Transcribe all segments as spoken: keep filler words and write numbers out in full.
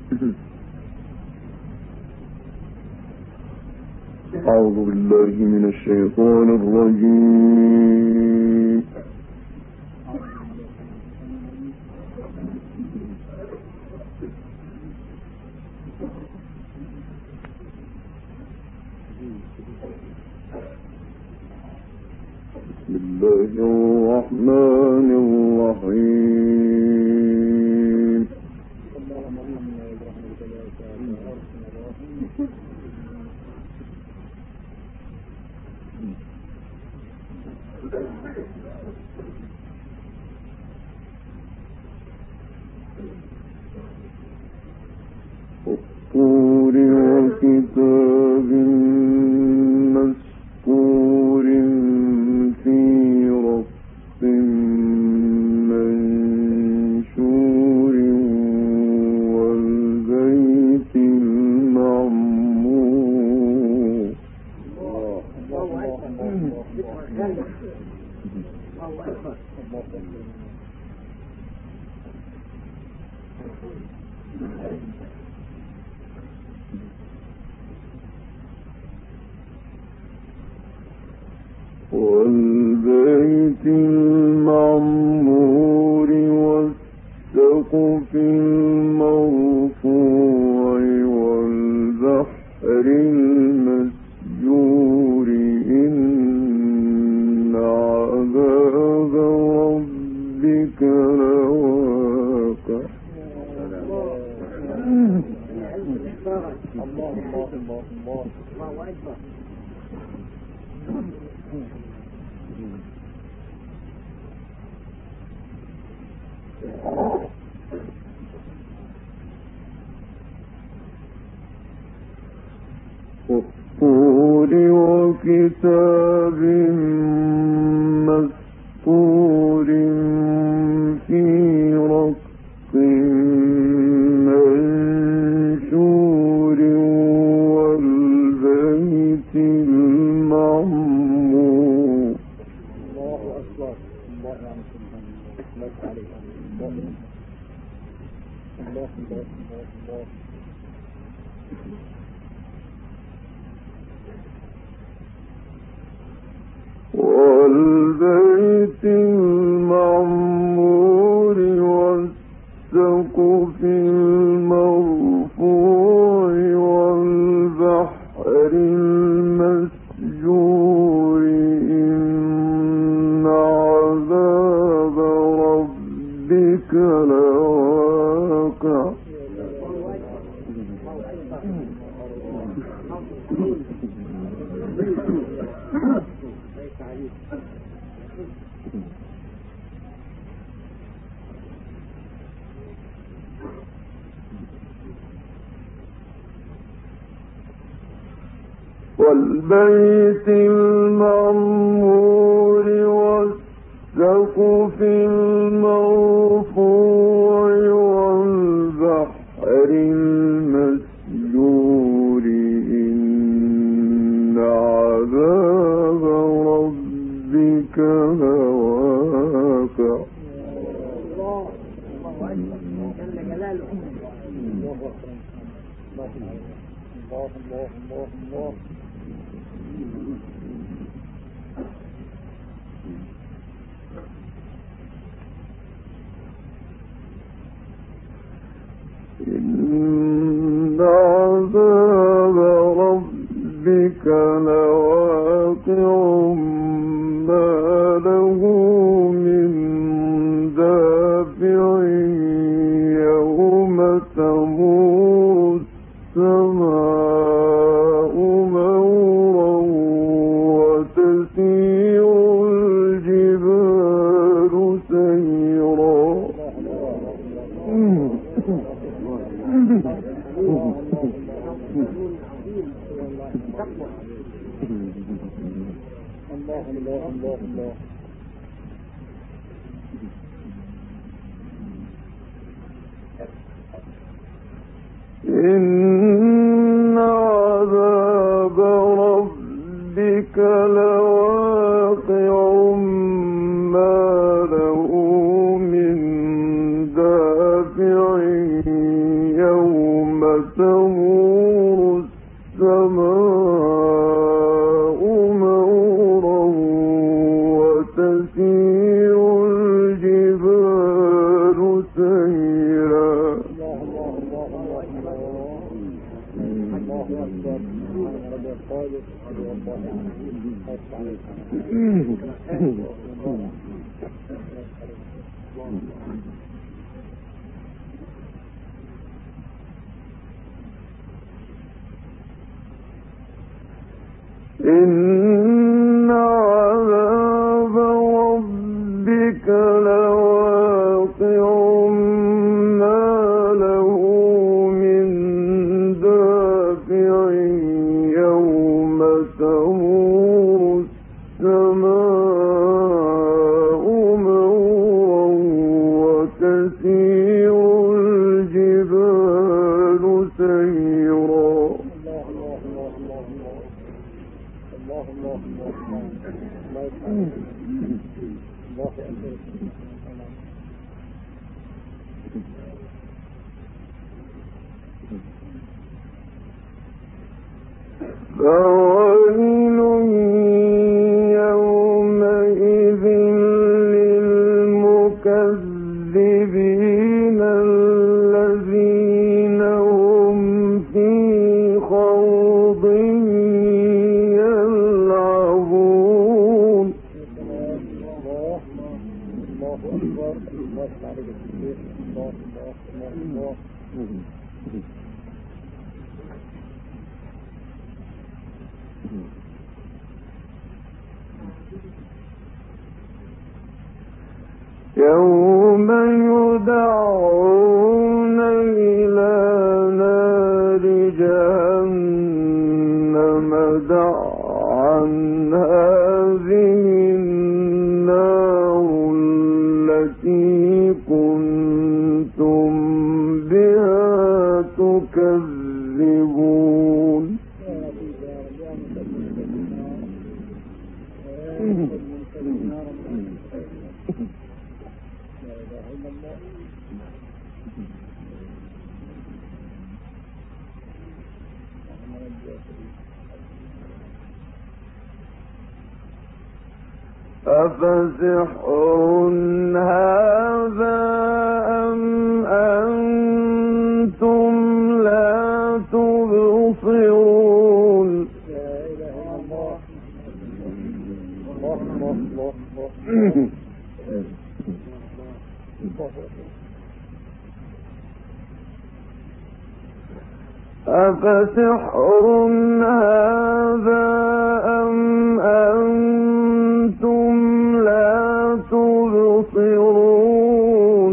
أعوذ بالله من الشيطان الرجيم. بسم الله الرحمن الرحيم. والطور وكتاب مسطور في رق منشور والبيت المعمور. والبيت المعمور والسقف المرفوع والبحر المسجور إن عذاب ربك لواقع. الله الله الله الله أكبر. والطور وكتاب مسطور في رق منشور والبيت المعمور. الله أكبر. الله عليك. الله الله الله. والبيت المعمور والسقف المرفوع والبحر المسجور إن عذاب ربك لواقع. والبيت المعمور والسقف المرفوع والبحر المسجور إن عذاب ربك لواقع. الله جل جلاله. الله الله الله الله. إن عذاب ربك لواقع ما له من دافع يوم تمور السماء مورا وتسير الجبال سيرا. الله الله الله الله. إن عذاب ربك لواقع ما له من دافع يوم تمور السماء مورا وتسير الجبال سيرا. إن عذاب ربك لواقع ما له من دافع يوم تمور السماء مورا وتسير الجبال سيرا. فويل يومئذ للمكذبين الذين هم في خوض يلعبون. يوم يدعون إلى نار جهنم دعا هذه النار التي كنتم بها تكذبون. أفسحر هذا أم أنتم لا تبصرون. أفسحر هذا أم أنتم لا تبصرون.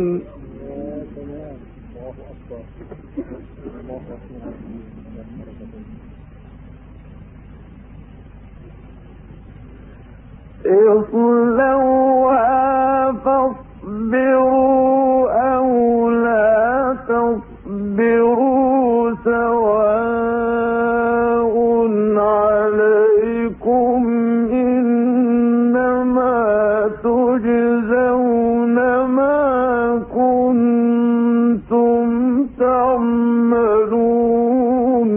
اصلوها فاصبروا أو لا تصبروا سواء عليكم إنما تجزون ما كنتم تعملون.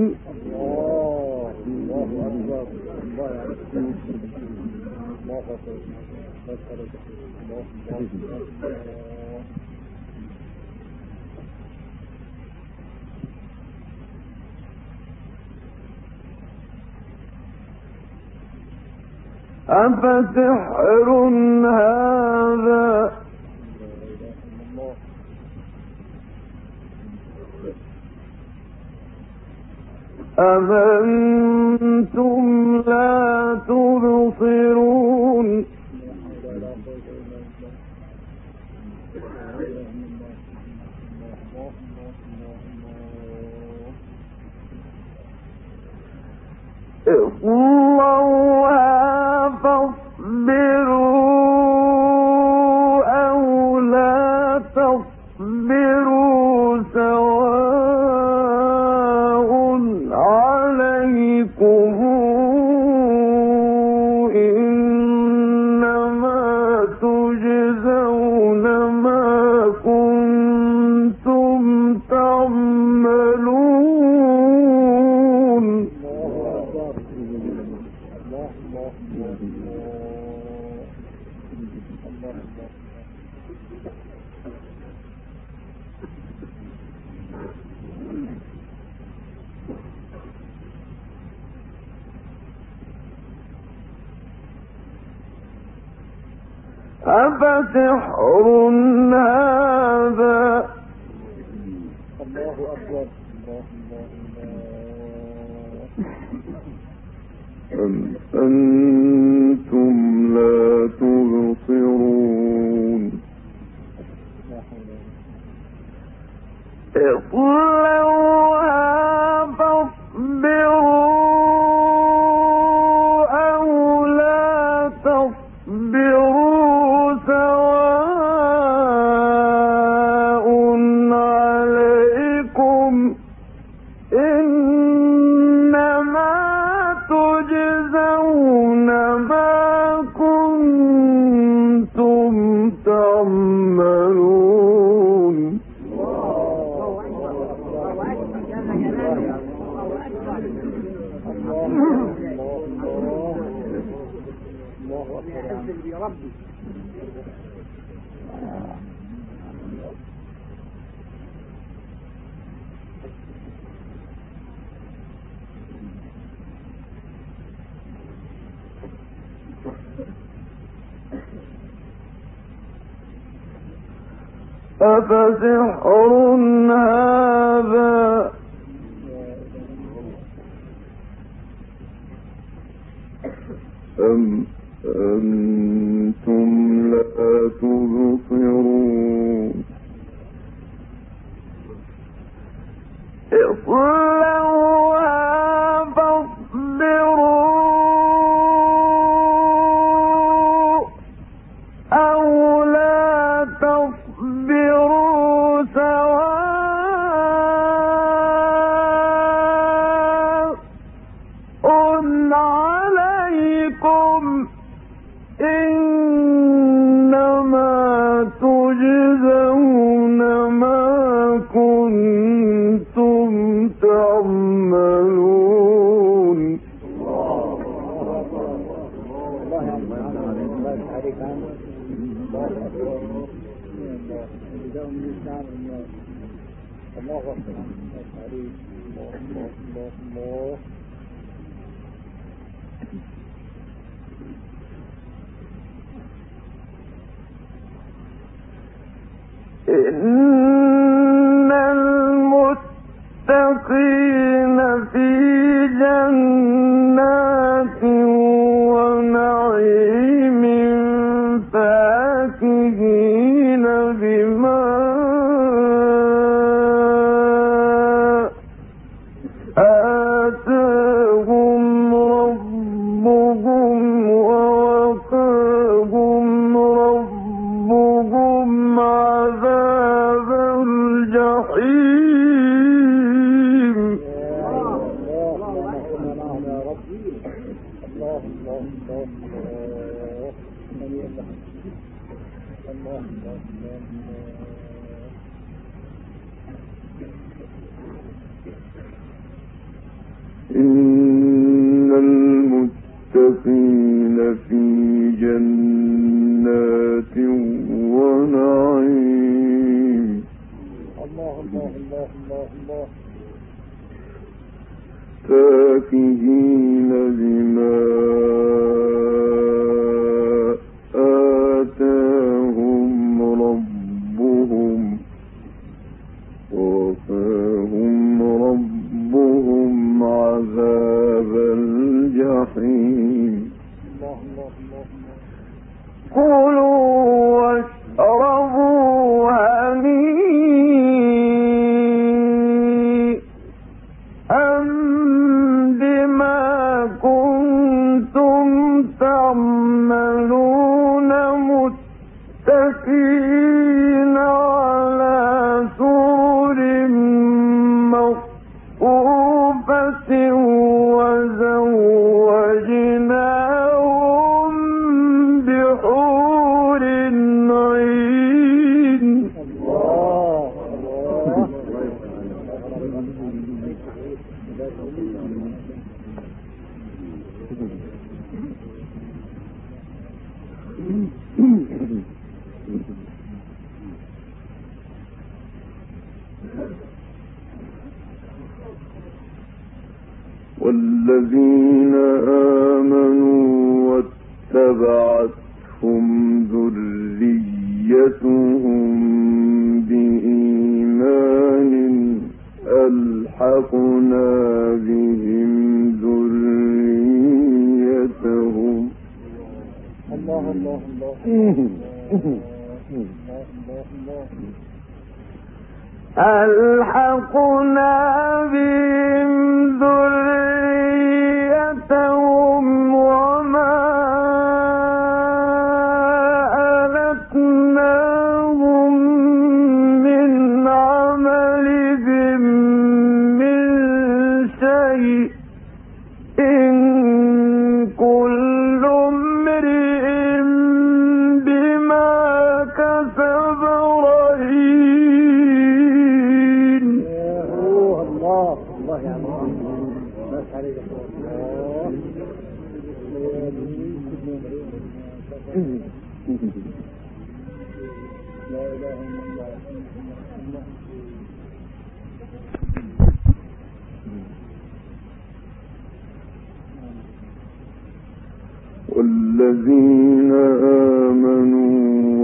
أفسحر هذا أم أنتم لا تبصرون. اصلوها فاصبروا أو لا تصبروا سواء عليكم إنما تجزون ما كنتم تعملون. أفسحر هذا الله أكبر أم أنتم لا تبصرون اصلوها فاصبروا أو لا تصبروا سواء عليكم إنما تجزون ما كنتم تعملون أفسحر هذا أم أنتم لا تبصرون اصلوها فاصبروا أو لا تصبروا سواء عليكم إنما تجزون ما كنتم تعملون إن المتقين في جنات ونعيم فاكهين بما آتاهم ربهم ووقاهم ربهم عذاب الجحيم إن المتقين في جنات ونعيم الله الله الله الله الله فاكهين بما آتاهم ربهم ووقاهم ربهم عذاب الجحيم كلوا واشربوا هنيئا بما كنتم تعملون متكئين على سرر مصفوفة وزوجناهم بحور عين والذين آمنوا واتبعتهم ذريتهم ذريتهم بإيمان ألحقنا بهم ذريتهم. الله الله الله ألحقنا بهم ذريتهم وما ألتناهم من عملهم من شيء إن كل امرئ بما كسب رهين. الله الله يا الله بس عليك لا إله إلا الله. والذين آمنوا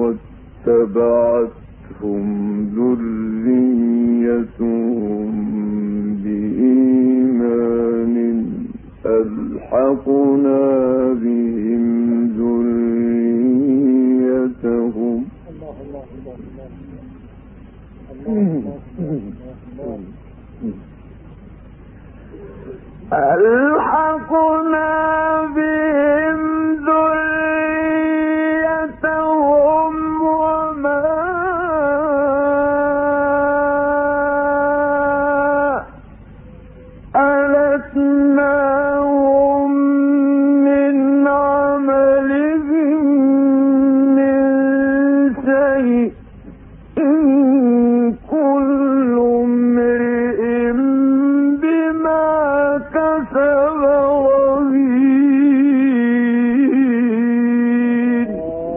واتبعتهم ذريتهم بإيمان ألحقنا بهم ذريتهم. الله الله الله ألحقنا بهم ذريتهم وما ألتناهم من عملهم من شيء إن كل امرئ بما كسب رهين.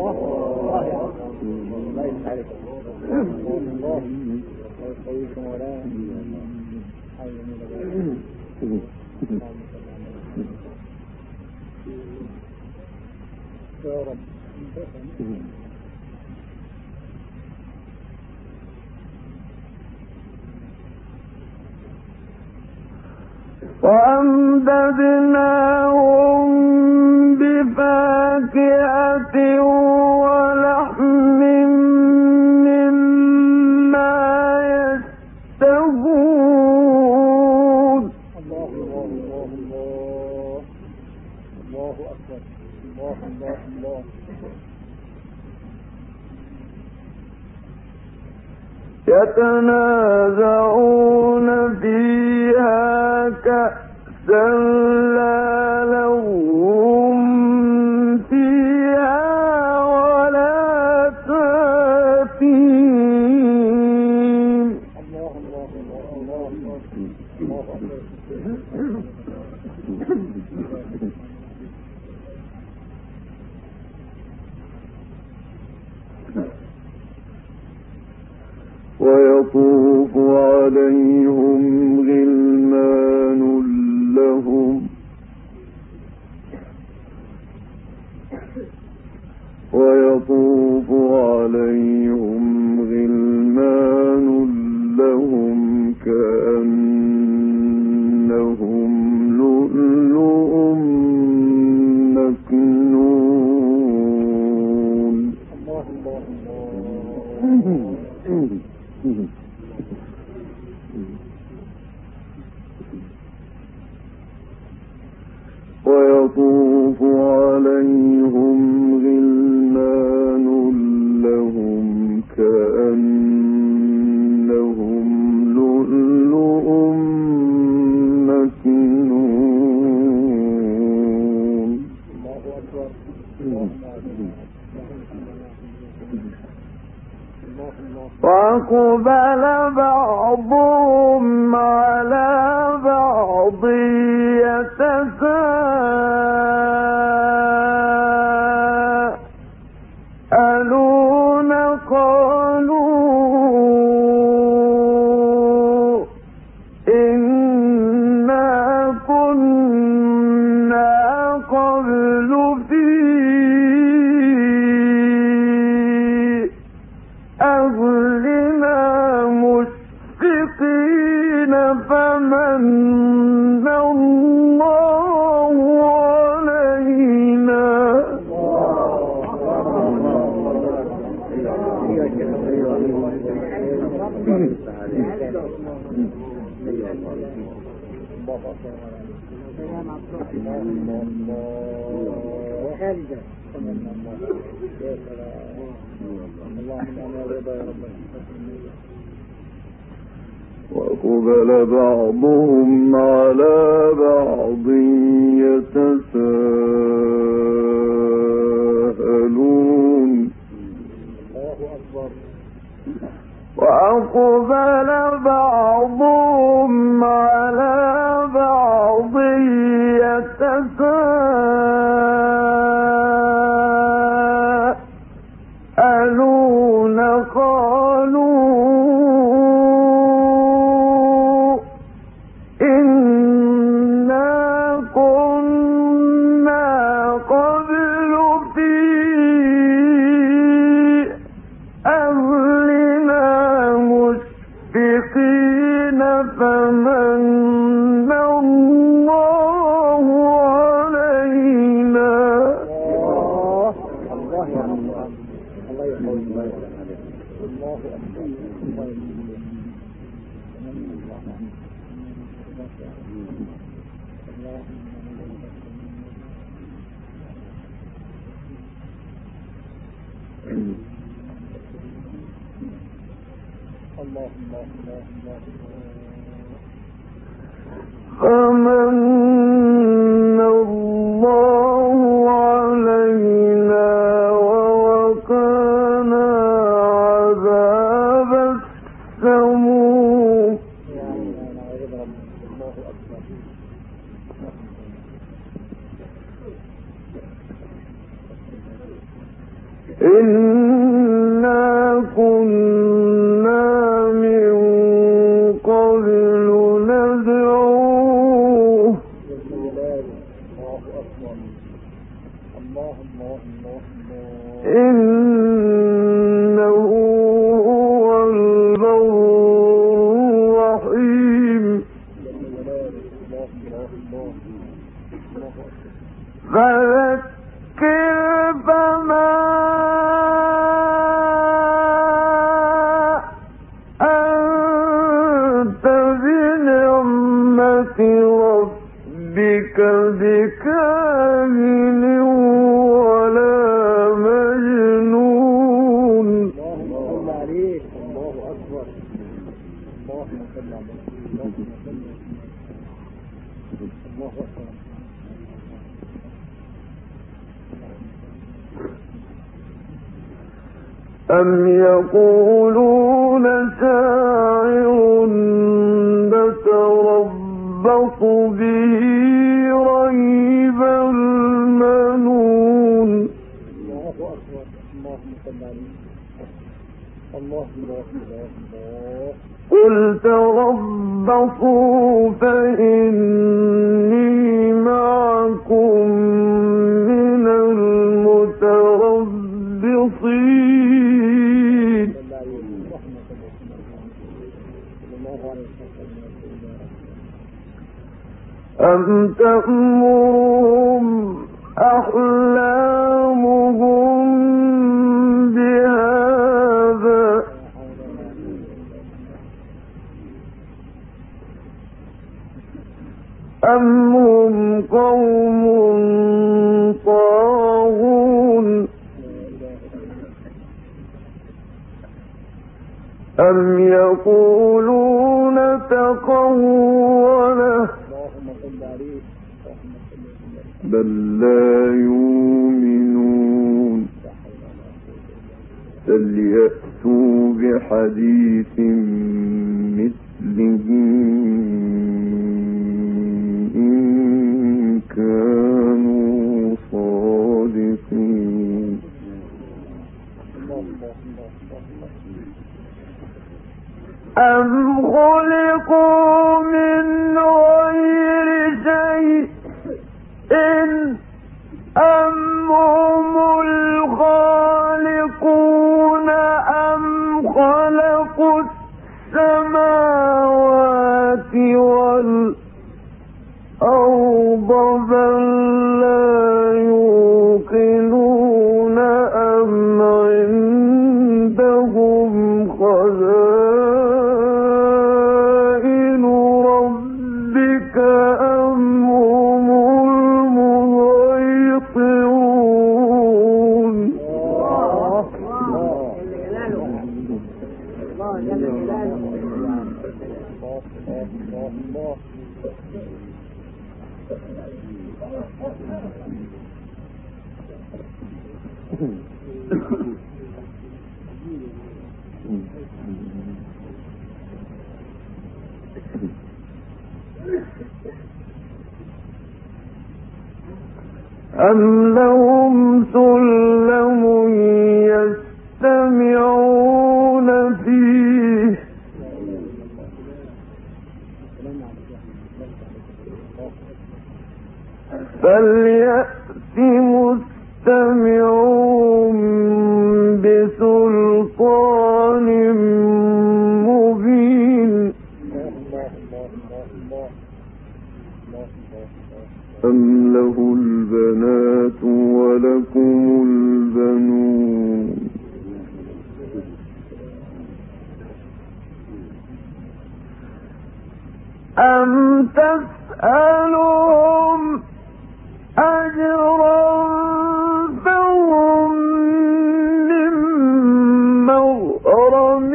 يا رب. وأمددناهم بفاكهة ولحم مما يشتهون. الله الله الله الله الله أكبر. الله الله الله يتنازعون فيها كأسا لا لهم فيها ولا تأثيم. الله الله الله الله الله أكبر. ويطوف عليهم غلمان لهم ويطوف عليهم غلمان لهم كأنهم لؤلؤ مكنون. الله الله الله ويطوف عليهم غلمان لهم كأنهم لؤلؤ مكنون. الله أكبر. وأقبل بعضهم على بعض يتساءلون قالوا إنا كنا قبل في فمن الله علينا وأقبل بعضهم على بعض يتساءلون وأقبل بعضهم على بعض يتساءلون قالوا إنا كنا قبل في أهلنا مشفقين فمن الله علينا فمن الله علينا ووقانا عذاب السموم إنا كنا من قبل ندعوه إنه هو البر الرحيم فذكر فما أنت بنعمة ربك بكامل ولا مجنون أم يقولون شاعر نتربص به ريب المنون قل تربصوا فإني معكم من المتربصين أم تأمرهم أحلامهم بهذا أم هم قوم طاغون أم يقولون تقوله بل لا يؤمنون فليأتوا بحديث مثله إن كانوا صادقين أم خلقوا من غير شيء أم هم الخالقون أم خلقوا الله الله أم لهم سلم يستمعون فيه فليأت مستمعون بسلطان مبين أم له البنات ولكم البنون أم تسألهم أجرا فهم من مغرم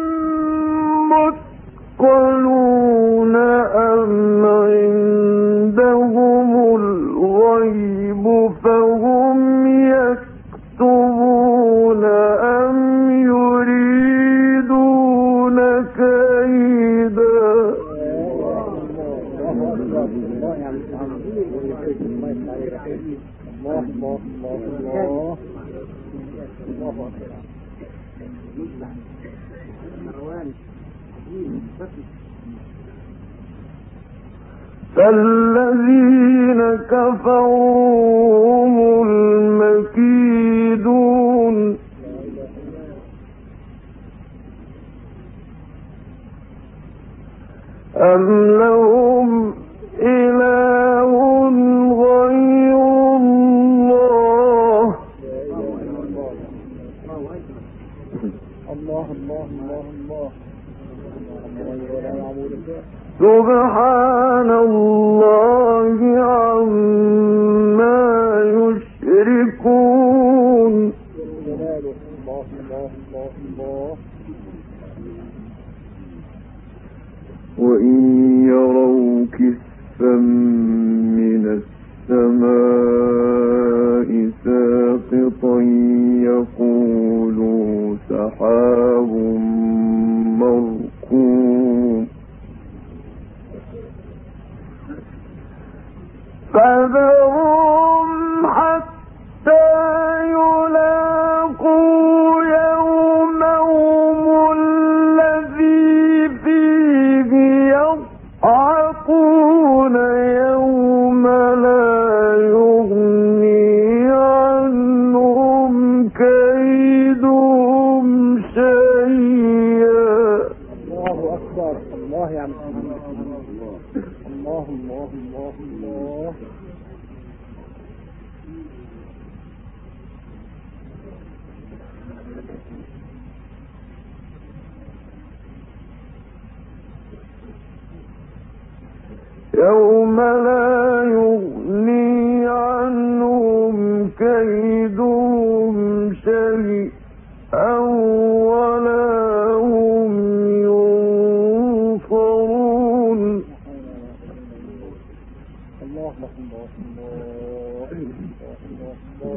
مثقلون أم عندهم الغيب فهم يكتبون أم يريدون كيدا الله الله الله الله فالذين كفروا هم المكيدون أم لهم إله غير الله الله الله الله سبحان الله عما يشركون الله الله الله الله وإن يروا كسفا من السماء ساقطا يقولوا سحاب مركوم فذرهم حتى يلاقوا يومهم الذي فيه يضحكون يوم لا يغني عنهم كيدهم شيئا. الله أكبر. الله يا محمد. الله الله الله الله. يوم لا يغني عنهم كيدهم شيئا ولا هم ينصرون. الله الله الله الله.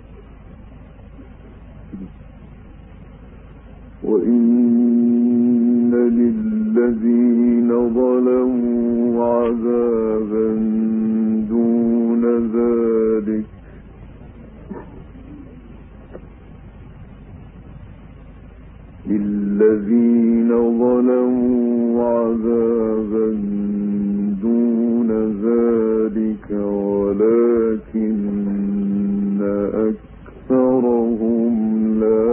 وإن للذين ظلموا عذابا دون ذلك للذين ظلموا عذابا دون ذلك ولكن أكثرهم لا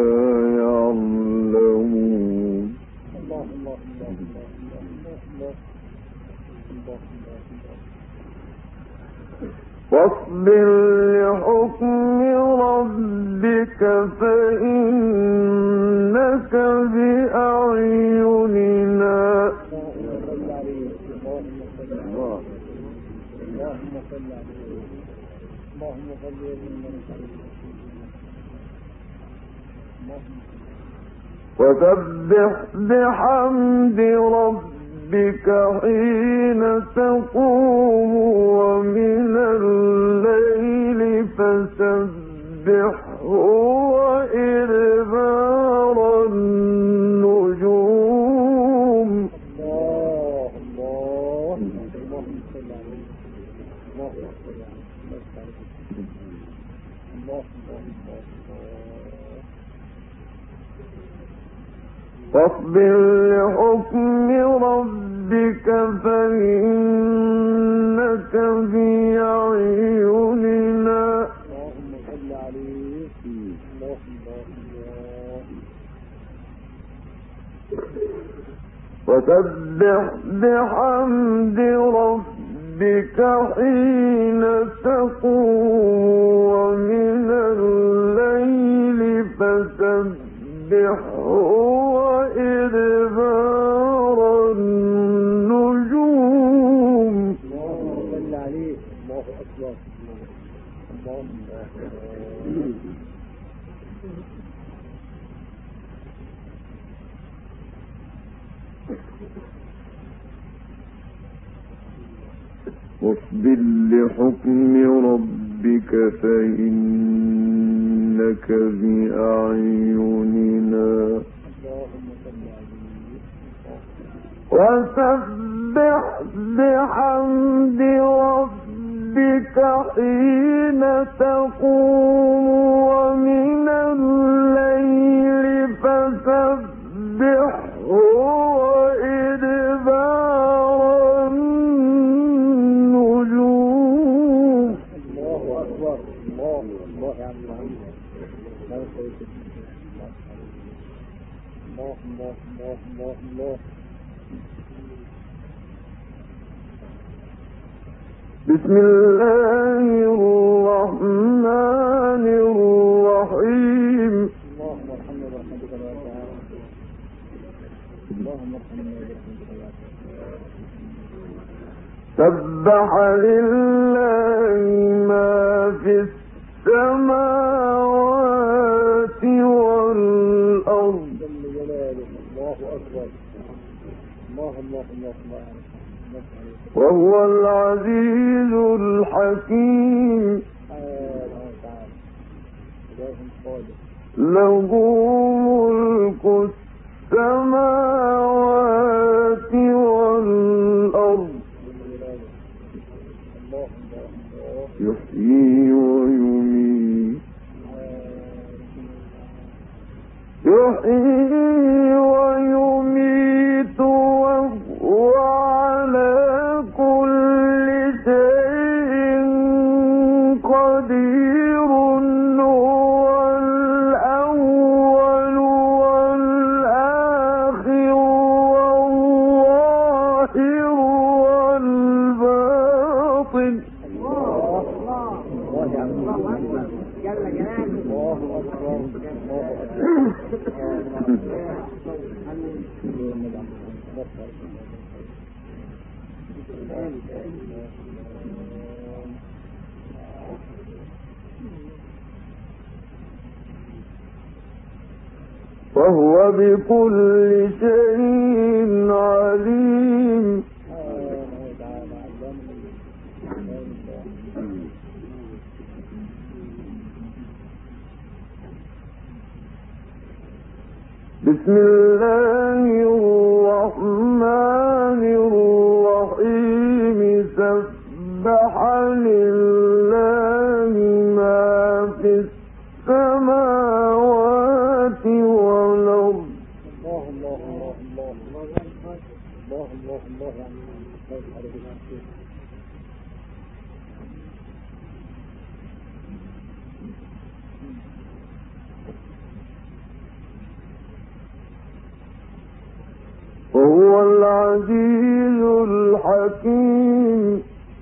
يعلمون. الله الله الله الله. واصبر لحكم ربك فإنك بأعيننا. اللهم صل عليه. اللهم صل وسبح بحمد ربك ربك حين تقوم ومن الليل فسبحه وإدبار النجوم. الله الله اللهم صل عليه اللهم صل عليه الله الله فاصبر لحكم ربك فإنك بأعيننا اللهم صل عليه الله الله وسبح بحمد ربك حين تقوم ومن الليل فسبحه وإدبار النجوم. اللهم صل عليه الله أكبر اللهم واصبر لحكم ربك فإنك بأعيننا وسبح بحمد ربك حين تقوم ومن الليل فسبحه وإدبار النجوم. الله أكبر الله الله يا عم العمد الله الله الله الله الله. بسم الله الرحمن الرحيم. اللهم ارحمنا برحمتك يا تعالى اللهم ارحمنا برحمتك يا سبح لله ما في السماوات والأرض جل جلاله الله أكبر الله الله الله الله وهو العزيز الحكيم له ملك السماوات والأرض يحيي ويميت يحيي ويميت وهو على كل شيء قدير هو الأول والآخر والظاهر والباطن. جل جلاله الله أكبر وهو بكل شيء عليم. بسم الله الرحمن الرحيم سبح لله ما في السماوات والأرض. الله الله الله الله الله الله الله الله وهو العزيز الحكيم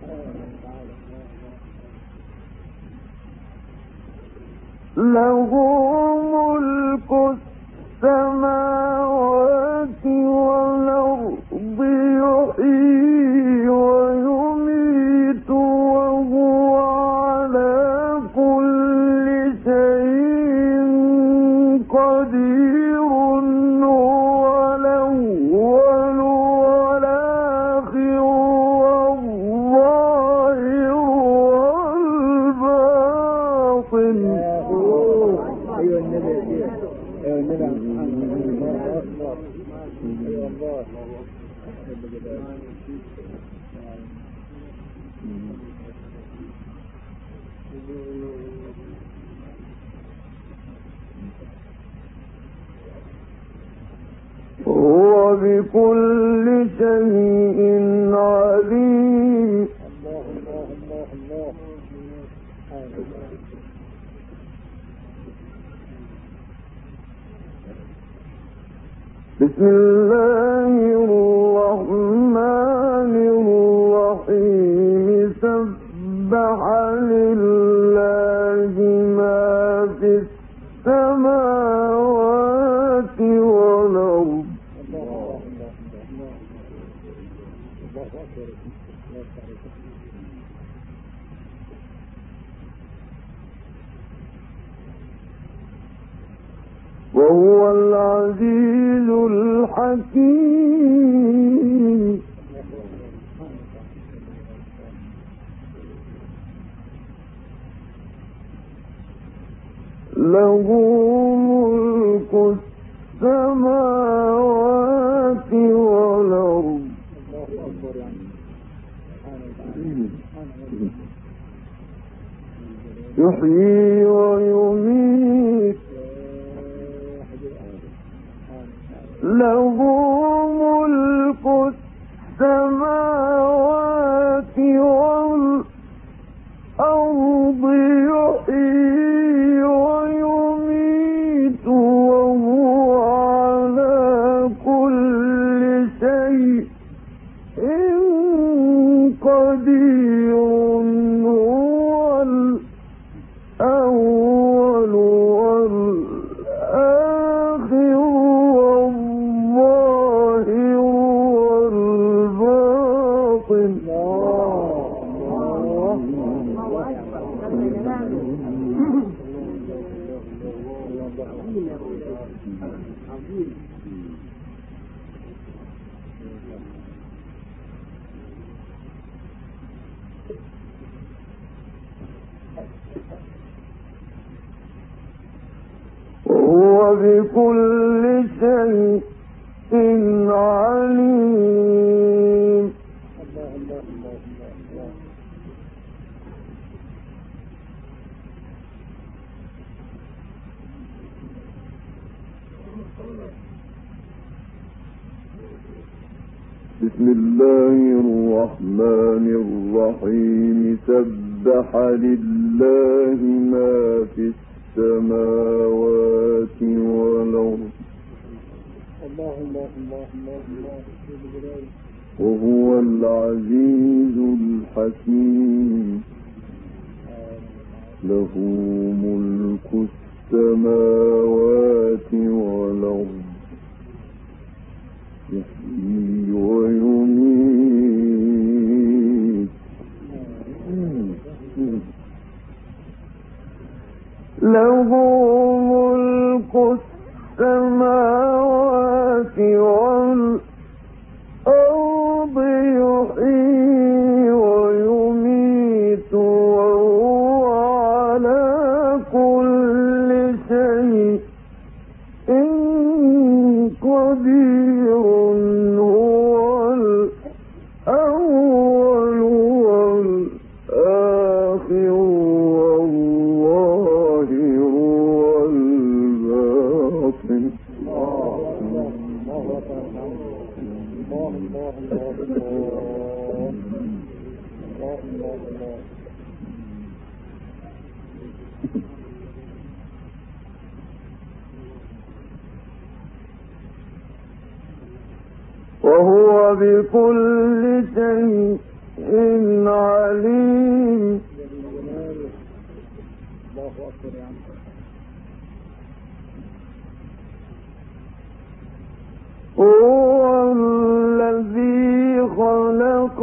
له ملك السماوات والأرض يحيي ويميت وهو على كل شيء قدير هو الأول هو بكل شيء عليم. الله الله الله الله. بسم الله الرحمن الرحيم. سبح لله ما في السماوات والأرض. وهو العزيز الحكيم. له ملك السماوات والأرض. يحيي ويميت. له ملك السماوات والأرض. يحيي ويميت وهو على كل شيء قدير. هو الأول والآخر والظاهر والباطن. وهو بكل شيء عليم. بسم الله الرحمن الرحيم. سبح لله ما في السماوات والأرض. الله الله الله الله الله. وهو العزيز الحكيم. له ملك السماوات والأرض. يحيي ويميت. له ملك السماوات والأرض. يحيي ويميت وهو على كل شيء قدير. هو الأول والآخر والظاهر والباطن. وهو بكل شيء عليم. هو الذي خلق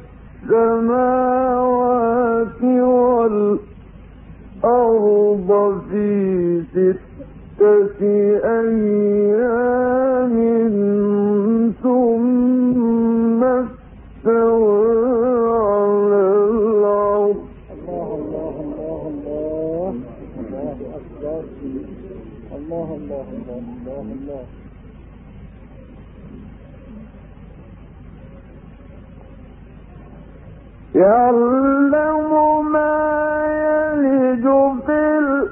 السماوات والأرض في ستة أيام ثم استوى على العرش. الله الله الله الله. الله أكبر. الله الله الله الله. يعلم ما يلج في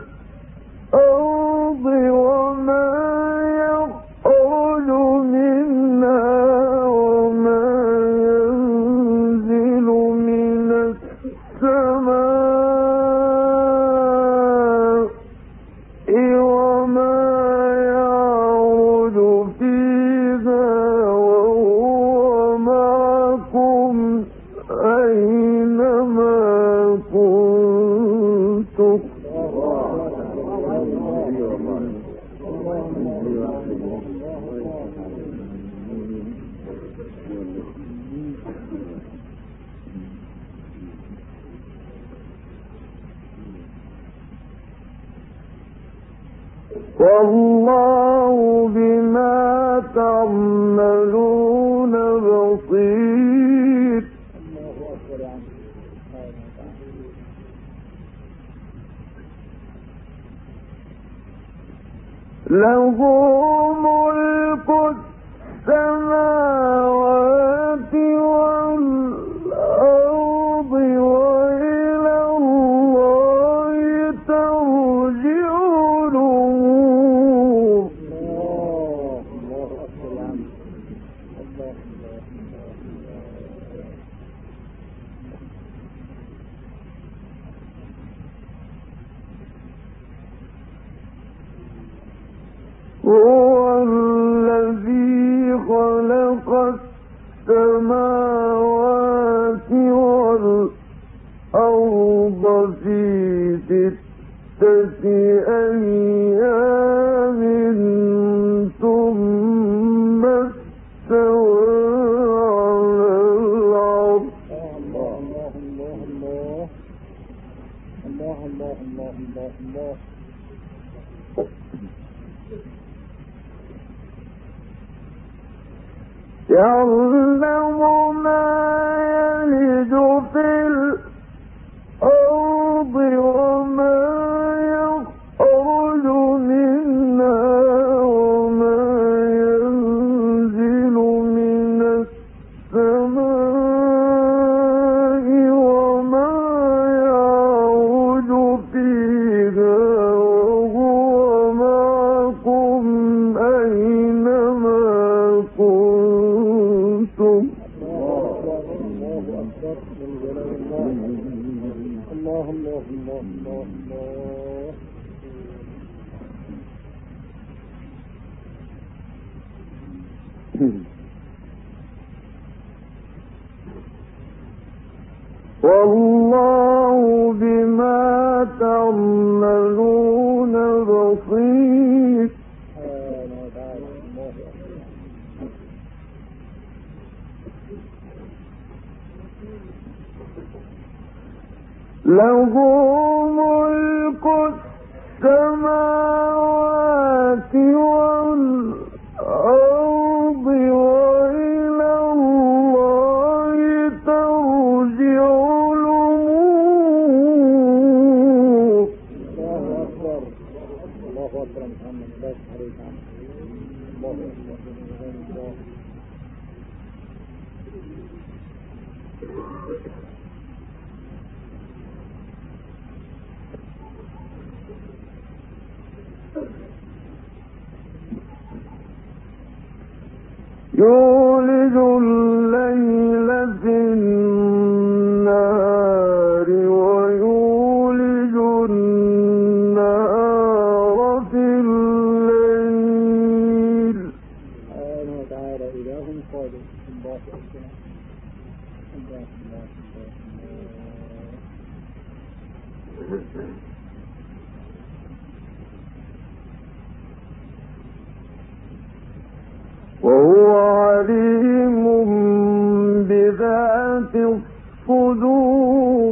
الأرض وما يخرج منها وما ينزل من السماء وما يعرج فيها وهو معكم أينما كنتم والله بما تعملون بصير. له ملك السماوات والأرض وإلى الله ترجع الأمور. هو الذي خلق السماوات والأرض في ستة أيام ثم استوى على العرش. الله الله الله الله الله الله الله الله. يعلم ما يلج في الأرض وما يخرج منها وما ينزل من السماء وما يعرج فيها وهو معكم أينما كنتم. الله الله الله الله الله. والله بما تعملون بصير. له ملك السماوات والأرض وإلى الله ترجع الأمور. الله أكبر الله أكبر محمد بس عليك الله أكبر. يولج الليل في النهار ويولج النهار في الليل. سبحانه وتعالى إله قادر. الله أكبر الله الله الله. وهو عليم بذات الصدور.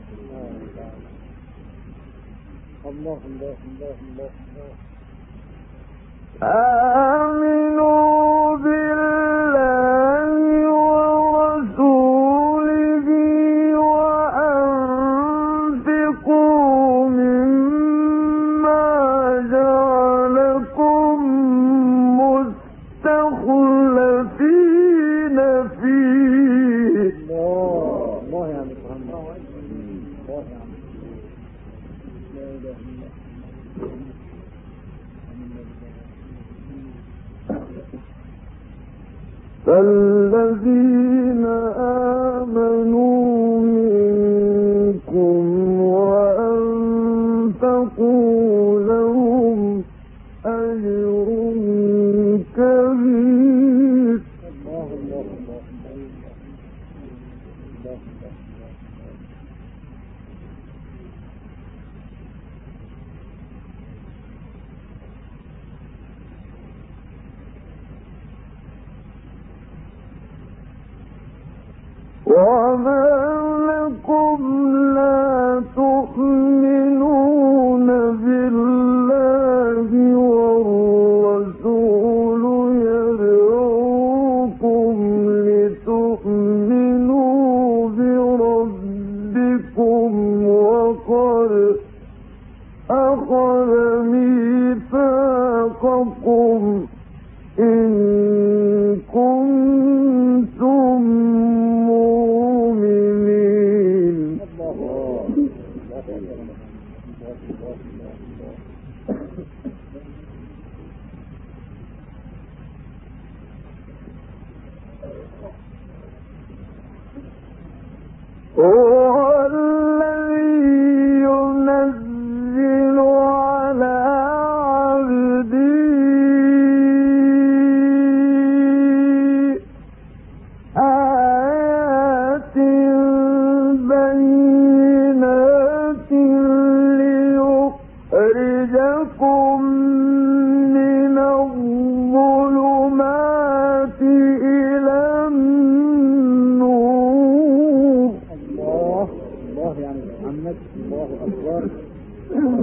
الله الله الله الله الله. آمنوا بالله ورسوله وأنفقوا مما جعلكم مستخلفين فيه. الله الله يعني فالذين آمنوا منكم وأنفقوا لهم أجر كبير. الله الله الله الله. وما لكم لا تؤمنون بالله والرسول يدعوكم لتؤمنوا بربكم وقد أخذ ميثاقكم إن كنتم هو الذي ينزل على عبده آيات بينات ليخرجكم من الظلمات إلى النور. الله الله يعني محمد. الله أكبر. الله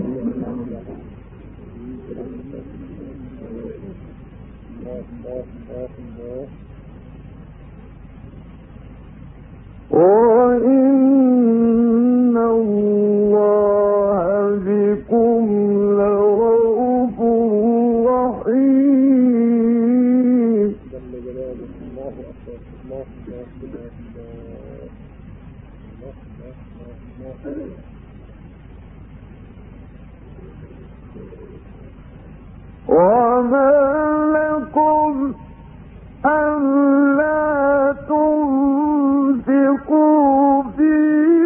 الله الله. وإن الله بكم لرؤوف رحيم. جل جلاله. الله أكبر. الله الله الله الله. وما لكم ألا تنفقوا في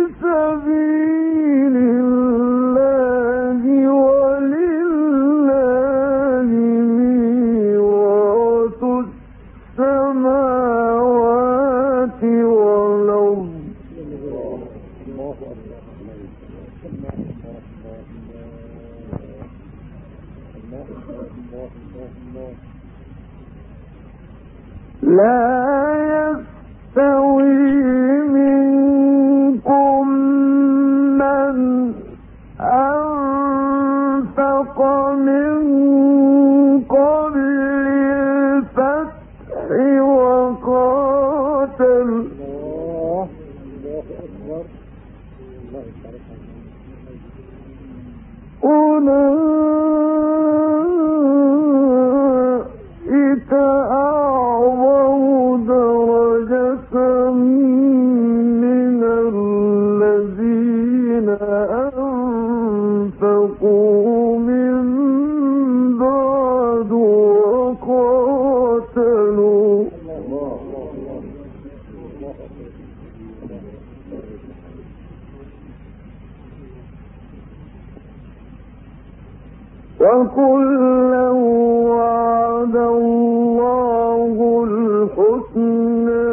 سبيل الله ولله ميراث السماوات والأرض. الله أكبر. لا يستوي منكم من أنفق من قبل الفتح وقاتل. الله الله أكبر. الله يبارك أولئك أعظم درجة من الذين أنفقوا من بعد وقاتلوا. وكلا وعد الله الحسنى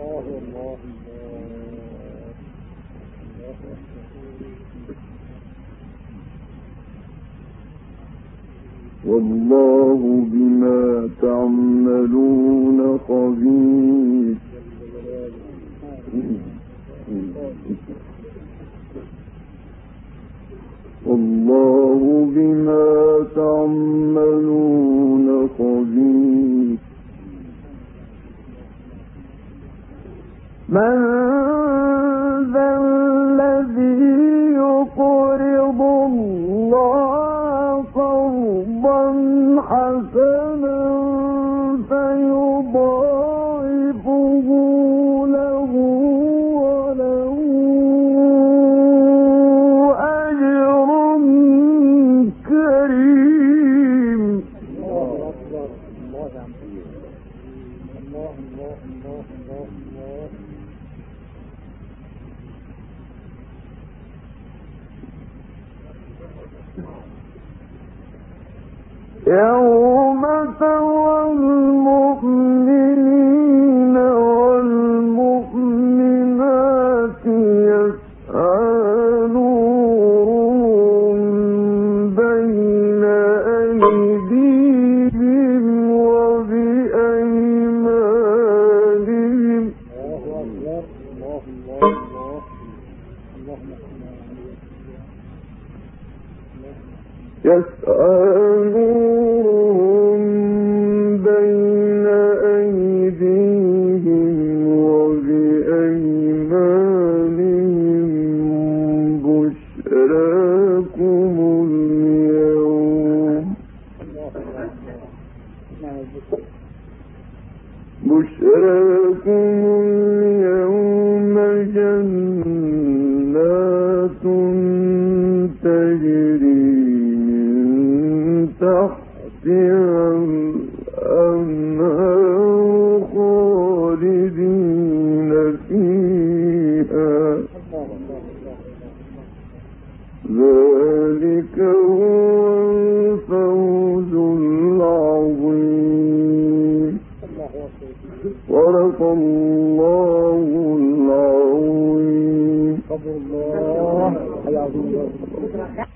والله بما تعملون خبير. والله بما تعملون خبير. من ذا الذي يقرض الله قرضا حسنا فيضاعفه له وله أجر كريم. الله أكبر. الله يعمل. الله الله يوم ترى المؤمنين والمؤمنات يسعى نورهم بين أيديهم وبأيمانهم يسعى نورهم بين أيديهم وبأيمانهم بشراكم اليوم بشراكم اليوم جنات تجري تحتها الأنهار خالدين فيها ذلك هو الفوز العظيم صدق الله العظيم.